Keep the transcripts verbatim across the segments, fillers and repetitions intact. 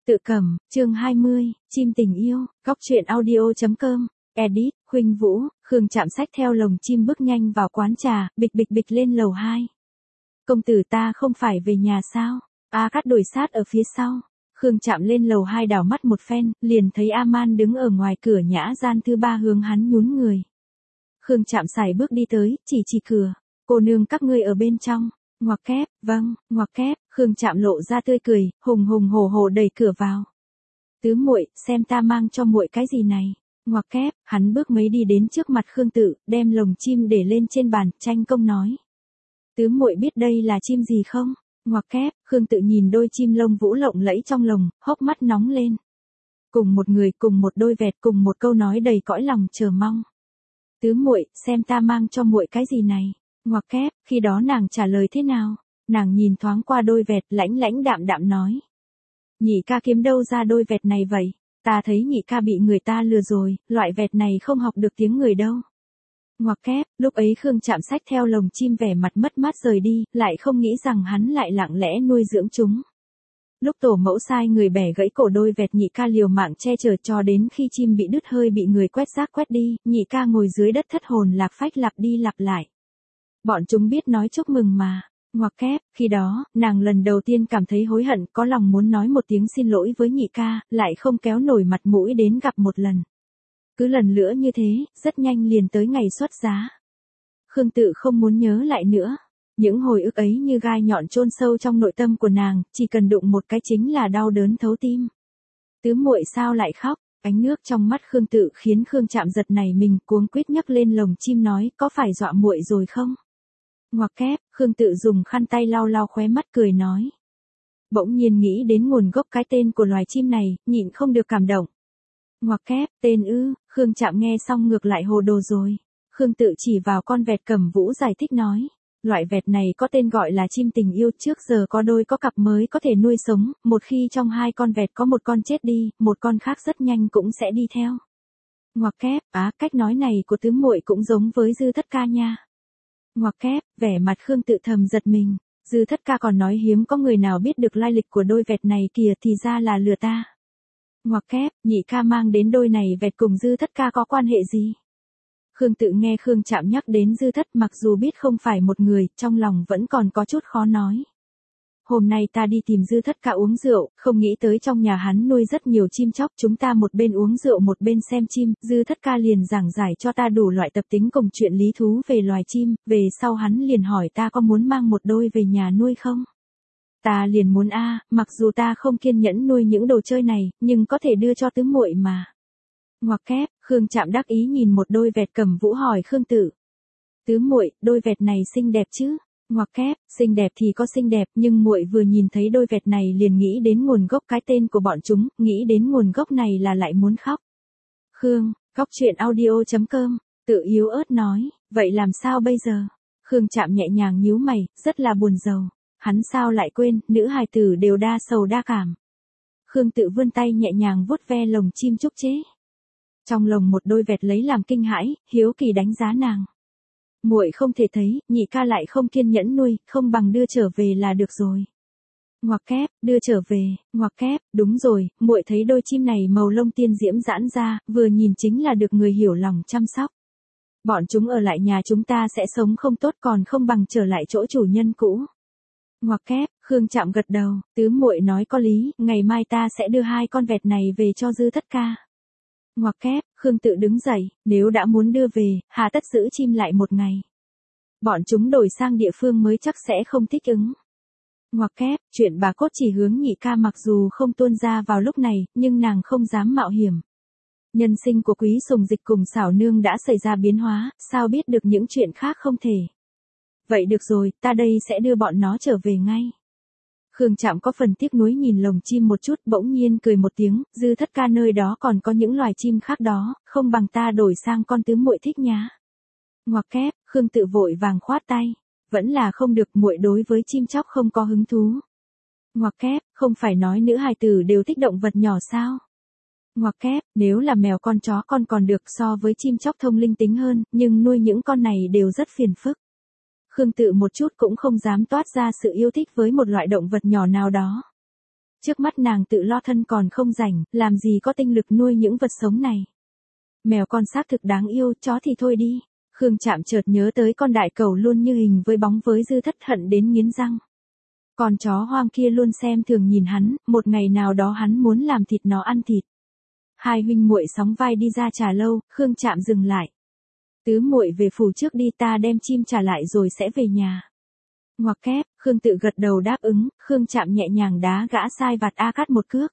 Tự Cẩm, chương hai mươi, chim tình yêu, góc truyện audio.com, edit, Huynh Vũ, Khương Trạm xách theo lồng chim bước nhanh vào quán trà, bịch bịch bịch lên lầu hai. Công tử ta không phải về nhà sao? A Cát đuổi sát ở phía sau. Khương Trạm lên lầu hai đảo mắt một phen, liền thấy A-man đứng ở ngoài cửa nhã gian thứ ba hướng hắn nhún người. Khương Trạm sải bước đi tới, chỉ chỉ cửa, cô nương các ngươi ở bên trong. Ngoặc kép, vâng, ngoặc kép, Khương Trạm lộ ra tươi cười, hùng hùng hổ hổ đẩy cửa vào. Tứ muội, xem ta mang cho muội cái gì này. Ngoặc kép, hắn bước mấy đi đến trước mặt Khương Tự, đem lồng chim để lên trên bàn, tranh công nói. Tứ muội biết đây là chim gì không? Ngoặc kép, Khương Tự nhìn đôi chim lông vũ lộng lẫy trong lồng, hốc mắt nóng lên. Cùng một người, cùng một đôi vẹt, cùng một câu nói đầy cõi lòng chờ mong. Tứ muội, xem ta mang cho muội cái gì này. Ngoặc kép, khi đó nàng trả lời thế nào? Nàng nhìn thoáng qua đôi vẹt, lãnh lãnh đạm đạm nói. Nhị ca kiếm đâu ra đôi vẹt này vậy? Ta thấy nhị ca bị người ta lừa rồi, loại vẹt này không học được tiếng người đâu. Ngoặc kép, lúc ấy Khương Trạm xách theo lồng chim vẻ mặt mất mát rời đi, lại không nghĩ rằng hắn lại lặng lẽ nuôi dưỡng chúng. Lúc tổ mẫu sai người bẻ gãy cổ đôi vẹt, nhị ca liều mạng che chở cho đến khi chim bị đứt hơi bị người quét rác quét đi, nhị ca ngồi dưới đất thất hồn lạc phách lặp đi lặp lại. Bọn chúng biết nói chúc mừng mà. Ngoặc kép, khi đó, nàng lần đầu tiên cảm thấy hối hận, có lòng muốn nói một tiếng xin lỗi với nhị ca, lại không kéo nổi mặt mũi đến gặp một lần. Cứ lần nữa như thế, rất nhanh liền tới ngày xuất giá. Khương Tự không muốn nhớ lại nữa. Những hồi ức ấy như gai nhọn chôn sâu trong nội tâm của nàng, chỉ cần đụng một cái chính là đau đớn thấu tim. Tứ muội sao lại khóc? Ánh nước trong mắt Khương Tự khiến Khương Trạm giật nảy mình, cuống quýt nhấc lên lồng chim nói, có phải dọa muội rồi không? Ngoặc kép, Khương Tự dùng khăn tay lau lau khóe mắt cười nói. Bỗng nhiên nghĩ đến nguồn gốc cái tên của loài chim này, nhịn không được cảm động. Ngoặc kép, tên ư, Khương Trạm nghe xong ngược lại hồ đồ rồi. Khương Tự chỉ vào con vẹt Cẩm Vũ giải thích nói. Loại vẹt này có tên gọi là chim tình yêu, trước giờ có đôi có cặp mới có thể nuôi sống, một khi trong hai con vẹt có một con chết đi, một con khác rất nhanh cũng sẽ đi theo. Ngoặc kép, á, cách nói này của tứ muội cũng giống với Dư Thất Ca nha. Ngoặc kép, vẻ mặt Khương Tự thầm giật mình, Dư Thất Ca còn nói hiếm có người nào biết được lai lịch của đôi vẹt này kìa, thì ra là lừa ta. Ngoặc kép, nhị ca mang đến đôi này vẹt cùng Dư Thất Ca có quan hệ gì? Khương Tự nghe Khương Trạm nhắc đến Dư Thất, mặc dù biết không phải một người, trong lòng vẫn còn có chút khó nói. Hôm nay ta đi tìm Dư Thất Ca uống rượu, không nghĩ tới trong nhà hắn nuôi rất nhiều chim chóc, chúng ta một bên uống rượu một bên xem chim, Dư Thất Ca liền giảng giải cho ta đủ loại tập tính cùng chuyện lý thú về loài chim, về sau hắn liền hỏi ta có muốn mang một đôi về nhà nuôi không? Ta liền muốn a, à, mặc dù ta không kiên nhẫn nuôi những đồ chơi này, nhưng có thể đưa cho tứ muội mà. Ngoặc kép, Khương Trạm đắc ý nhìn một đôi vẹt Cẩm Vũ hỏi Khương Tự. Tứ muội, đôi vẹt này xinh đẹp chứ? Ngoặc kép, xinh đẹp thì có xinh đẹp, nhưng muội vừa nhìn thấy đôi vẹt này liền nghĩ đến nguồn gốc cái tên của bọn chúng, nghĩ đến nguồn gốc này là lại muốn khóc. Khương, góc truyện audio.com, Tự yếu ớt nói, vậy làm sao bây giờ? Khương Trạm nhẹ nhàng nhíu mày, rất là buồn rầu. Hắn sao lại quên, nữ hài tử đều đa sầu đa cảm. Khương Tự vươn tay nhẹ nhàng vuốt ve lồng chim trúc chế. Trong lồng một đôi vẹt lấy làm kinh hãi, hiếu kỳ đánh giá nàng. Muội không thể thấy, nhị ca lại không kiên nhẫn nuôi, không bằng đưa trở về là được rồi. Ngoặc kép, đưa trở về, ngoặc kép, đúng rồi, muội thấy đôi chim này màu lông tiên diễm giãn ra, vừa nhìn chính là được người hiểu lòng chăm sóc. Bọn chúng ở lại nhà chúng ta sẽ sống không tốt, còn không bằng trở lại chỗ chủ nhân cũ. Ngoặc kép, Khương Trạm gật đầu, tứ muội nói có lý, ngày mai ta sẽ đưa hai con vẹt này về cho Dư Thất Ca. Ngoặc kép, Khương Tự đứng dậy, nếu đã muốn đưa về, hà tất giữ chim lại một ngày. Bọn chúng đổi sang địa phương mới chắc sẽ không thích ứng. Ngoặc kép, chuyện bà cốt chỉ hướng nhị ca mặc dù không tuôn ra vào lúc này, nhưng nàng không dám mạo hiểm. Nhân sinh của Quý Sùng Dịch cùng Xảo Nương đã xảy ra biến hóa, sao biết được những chuyện khác không thể. Vậy được rồi, ta đây sẽ đưa bọn nó trở về ngay. Khương Trạm có phần tiếc nuối nhìn lồng chim một chút, bỗng nhiên cười một tiếng, Dư Thất Ca nơi đó còn có những loài chim khác đó, không bằng ta đổi sang con tứ muội thích nhá. Ngoặc kép, Khương Tự vội vàng khoát tay, vẫn là không được, muội đối với chim chóc không có hứng thú. Ngoặc kép, không phải nói nữ hài tử đều thích động vật nhỏ sao? Ngoặc kép, nếu là mèo con chó con còn được, so với chim chóc thông linh tính hơn, nhưng nuôi những con này đều rất phiền phức. Khương Tự một chút cũng không dám toát ra sự yêu thích với một loại động vật nhỏ nào đó. Trước mắt nàng tự lo thân còn không rảnh, làm gì có tinh lực nuôi những vật sống này. Mèo con xác thực đáng yêu, chó thì thôi đi. Khương Trạm chợt nhớ tới con đại cẩu luôn như hình với bóng với Dư Thất hận đến nghiến răng. Con chó hoang kia luôn xem thường nhìn hắn, một ngày nào đó hắn muốn làm thịt nó ăn thịt. Hai huynh muội sóng vai đi ra trà lâu, Khương Trạm dừng lại. Tứ muội về phủ trước đi, ta đem chim trả lại rồi sẽ về nhà. Ngoặc kép, Khương Tự gật đầu đáp ứng, Khương Trạm nhẹ nhàng đá gã sai vặt A Cát một cước.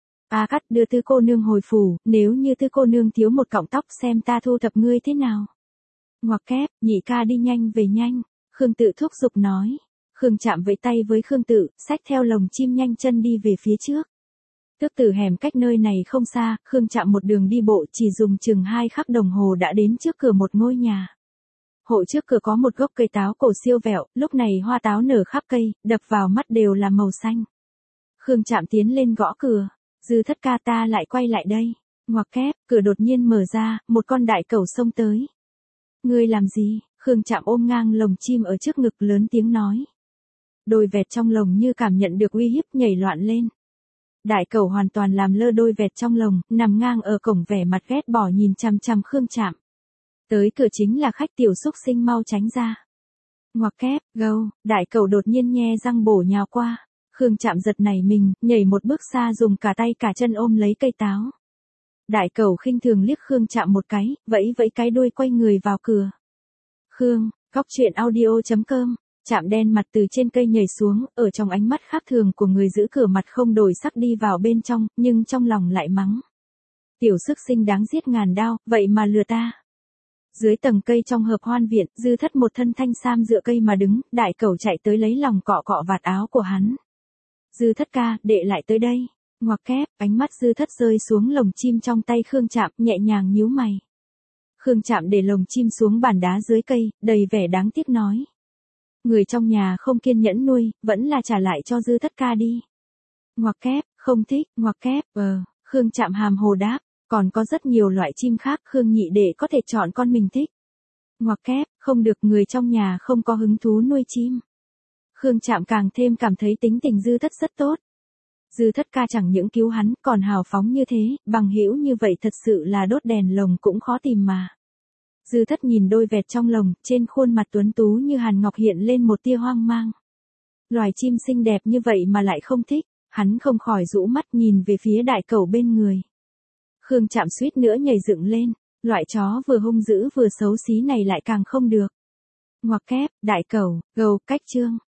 A Cát, đưa Tư cô nương hồi phủ, nếu như Tư cô nương thiếu một cọng tóc xem ta thu thập ngươi thế nào. Ngoặc kép, nhị ca đi nhanh về nhanh, Khương Tự thúc giục nói. Khương Trạm vẫy tay với Khương Tự, xách theo lồng chim nhanh chân đi về phía trước. Tước Tử hẻm cách nơi này không xa, Khương Trạm một đường đi bộ chỉ dùng chừng hai khắc đồng hồ đã đến trước cửa một ngôi nhà. Hộ trước cửa có một gốc cây táo cổ siêu vẹo, lúc này hoa táo nở khắp cây, đập vào mắt đều là màu xanh. Khương Trạm tiến lên gõ cửa, Dư Thất ca, ta lại quay lại đây. Ngoặc kép, cửa đột nhiên mở ra, một con đại cẩu xông tới. Ngươi làm gì? Khương Trạm ôm ngang lồng chim ở trước ngực lớn tiếng nói. Đôi vẹt trong lồng như cảm nhận được uy hiếp nhảy loạn lên. Đại cẩu hoàn toàn làm lơ đôi vẹt trong lồng, nằm ngang ở cổng vẻ mặt ghét bỏ nhìn chằm chằm Khương Trạm. Tới cửa chính là khách, tiểu xúc sinh mau tránh ra. Ngoặc kép, gâu, đại cẩu đột nhiên nhe răng bổ nhào qua. Khương Trạm giật nảy mình, nhảy một bước xa dùng cả tay cả chân ôm lấy cây táo. Đại cẩu khinh thường liếc Khương Trạm một cái, vẫy vẫy cái đuôi quay người vào cửa. Khương, góc truyện audio chấm com. Trạm đen mặt từ trên cây nhảy xuống, ở trong ánh mắt khác thường của người giữ cửa mặt không đổi sắc đi vào bên trong, nhưng trong lòng lại mắng. Tiểu sức sinh đáng giết ngàn đao, vậy mà lừa ta. Dưới tầng cây trong hợp hoan viện, Dư Thất một thân thanh sam dựa cây mà đứng, đại cẩu chạy tới lấy lòng cọ cọ vạt áo của hắn. Dư Thất ca, đệ lại tới đây. Ngoặc kép, ánh mắt Dư Thất rơi xuống lồng chim trong tay Khương Trạm, nhẹ nhàng nhíu mày. Khương Trạm để lồng chim xuống bàn đá dưới cây, đầy vẻ đáng tiếc nói. Người trong nhà không kiên nhẫn nuôi, vẫn là trả lại cho Dư Thất ca đi. Ngoặc kép, không thích, ngoặc kép, ờ, Khương Trạm hàm hồ đáp, còn có rất nhiều loại chim khác, Khương nhị đệ có thể chọn con mình thích. Ngoặc kép, không được, người trong nhà không có hứng thú nuôi chim. Khương Trạm càng thêm cảm thấy tính tình Dư Thất rất tốt. Dư Thất ca chẳng những cứu hắn, còn hào phóng như thế, bằng hữu như vậy thật sự là đốt đèn lồng cũng khó tìm mà. Dư Thất nhìn đôi vẹt trong lồng, trên khuôn mặt tuấn tú như hàn ngọc hiện lên một tia hoang mang. Loài chim xinh đẹp như vậy mà lại không thích, hắn không khỏi rũ mắt nhìn về phía đại cẩu bên người. Khương Trạm suýt nữa nhảy dựng lên, loại chó vừa hung dữ vừa xấu xí này lại càng không được. Ngoặc kép, đại cẩu, gầu, cách chương.